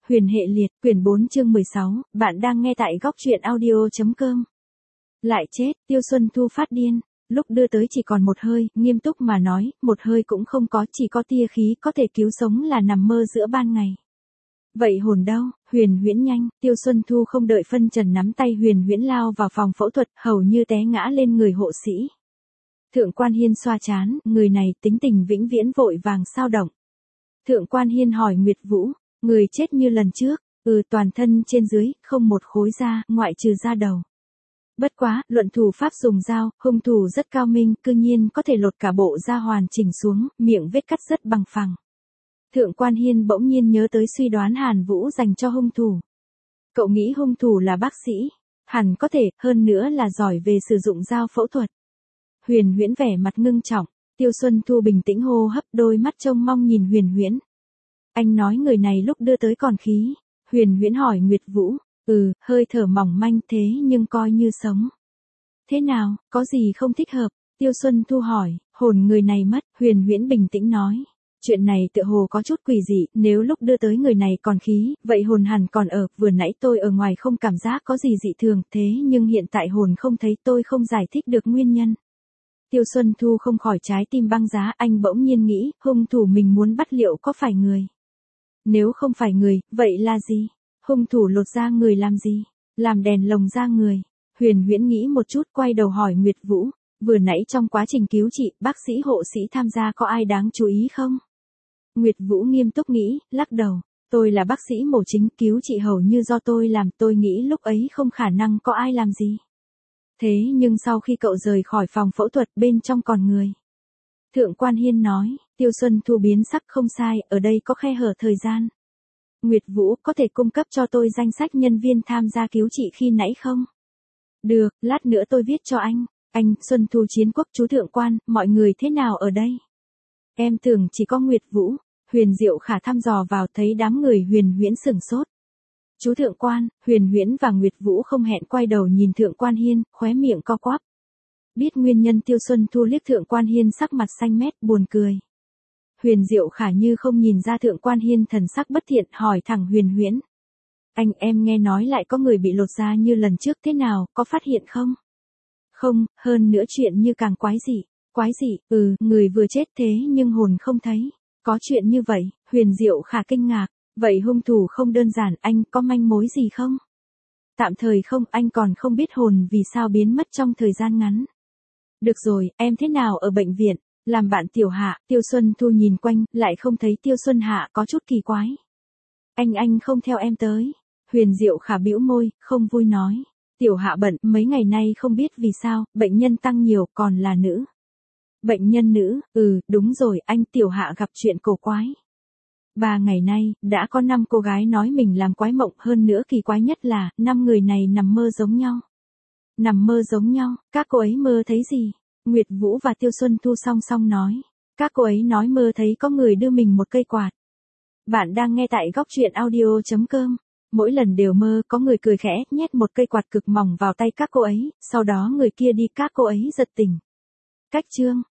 Huyền hệ liệt, quyển 4 chương 16, bạn đang nghe tại góc truyện audio.com. Lại chết, Tiêu Xuân Thu phát điên, lúc đưa tới chỉ còn một hơi, nghiêm túc mà nói, một hơi cũng không có, chỉ có tia khí có thể cứu sống là nằm mơ giữa ban ngày. Vậy hồn đâu? Huyền Huyễn nhanh, Tiêu Xuân Thu không đợi phân trần nắm tay Huyền Huyễn lao vào phòng phẫu thuật, hầu như té ngã lên người hộ sĩ. Thượng Quan Hiên xoa trán, người này tính tình vĩnh viễn vội vàng sao động. Thượng Quan Hiên hỏi Nguyệt Vũ, người chết như lần trước, toàn thân trên dưới, không một khối da, ngoại trừ da đầu. Bất quá, luận thủ pháp dùng dao, hung thủ rất cao minh, cư nhiên có thể lột cả bộ da hoàn chỉnh xuống, miệng vết cắt rất bằng phẳng. Thượng Quan Hiên bỗng nhiên nhớ tới suy đoán Hàn Vũ dành cho hung thủ. Cậu nghĩ hung thủ là bác sĩ, hẳn có thể, hơn nữa là giỏi về sử dụng dao phẫu thuật. Huyền Huyễn vẻ mặt ngưng trọng, Tiêu Xuân Thu bình tĩnh hô hấp, đôi mắt trông mong nhìn Huyền Huyễn. Anh nói người này lúc đưa tới còn khí. Huyền Huyễn hỏi Nguyệt Vũ, hơi thở mỏng manh thế nhưng coi như sống. Thế nào, có gì không thích hợp? Tiêu Xuân Thu hỏi, hồn người này mất, Huyền Huyễn bình tĩnh nói. Chuyện này tựa hồ có chút quỷ dị, nếu lúc đưa tới người này còn khí, vậy hồn hẳn còn ở, vừa nãy tôi ở ngoài không cảm giác có gì dị thường, thế nhưng hiện tại hồn không thấy, tôi không giải thích được nguyên nhân. Tiêu Xuân Thu không khỏi trái tim băng giá, anh bỗng nhiên nghĩ, hung thủ mình muốn bắt liệu có phải người? Nếu không phải người, vậy là gì? Hung thủ lột da người làm gì? Làm đèn lồng da người. Huyền Huyễn nghĩ một chút, quay đầu hỏi Nguyệt Vũ, vừa nãy trong quá trình cứu trị, bác sĩ hộ sĩ tham gia có ai đáng chú ý không? Nguyệt Vũ nghiêm túc nghĩ, lắc đầu, tôi là bác sĩ mổ chính, cứu trị hầu như do tôi làm, tôi nghĩ lúc ấy không khả năng có ai làm gì. Thế nhưng sau khi cậu rời khỏi phòng phẫu thuật, bên trong còn người. Thượng Quan Hiên nói, Tiêu Xuân Thu biến sắc, không sai, ở đây có khe hở thời gian. Nguyệt Vũ, có thể cung cấp cho tôi danh sách nhân viên tham gia cứu trị khi nãy không? Được, lát nữa tôi viết cho anh. Anh, Xuân Thu Chiến Quốc, chú Thượng Quan, mọi người thế nào ở đây? Em tưởng chỉ có Nguyệt Vũ. Huyền Diệu Khả thăm dò vào, thấy đám người Huyền Huyễn sửng sốt. Chú Thượng Quan, Huyền Huyễn và Nguyệt Vũ không hẹn quay đầu nhìn Thượng Quan Hiên, khóe miệng co quắp. Biết nguyên nhân, Tiêu Xuân Thu liếc Thượng Quan Hiên sắc mặt xanh mét, buồn cười. Huyền Diệu Khả như không nhìn ra Thượng Quan Hiên thần sắc bất thiện, hỏi thẳng Huyền Huyễn. Anh, em nghe nói lại có người bị lột da như lần trước, thế nào, có phát hiện không? Không, hơn nữa chuyện như càng quái dị. Quái dị, người vừa chết thế nhưng hồn không thấy. Có chuyện như vậy, Huyền Diệu Khả kinh ngạc. Vậy hung thủ không đơn giản, anh có manh mối gì không? Tạm thời không, anh còn không biết hồn vì sao biến mất trong thời gian ngắn. Được rồi, em thế nào ở bệnh viện? Làm bạn Tiểu Hạ, Tiêu Xuân Thu nhìn quanh, lại không thấy Tiêu Xuân Hạ, có chút kỳ quái. Anh không theo em tới. Huyền Diệu Khả bĩu môi, không vui nói. Tiểu Hạ bận, mấy ngày nay không biết vì sao, bệnh nhân tăng nhiều, còn là nữ. Bệnh nhân nữ, đúng rồi, anh Tiểu Hạ gặp chuyện cổ quái. 3 ngày nay, đã có 5 cô gái nói mình làm quái mộng, hơn nữa kỳ quái nhất là, 5 người này nằm mơ giống nhau. Nằm mơ giống nhau, các cô ấy mơ thấy gì? Nguyệt Vũ và Tiêu Xuân Thu song song nói. Các cô ấy nói mơ thấy có người đưa mình một cây quạt. Bạn đang nghe tại góc truyện audio.com. Mỗi lần đều mơ có người cười khẽ, nhét một cây quạt cực mỏng vào tay các cô ấy, sau đó người kia đi, các cô ấy giật tỉnh. Cách chương.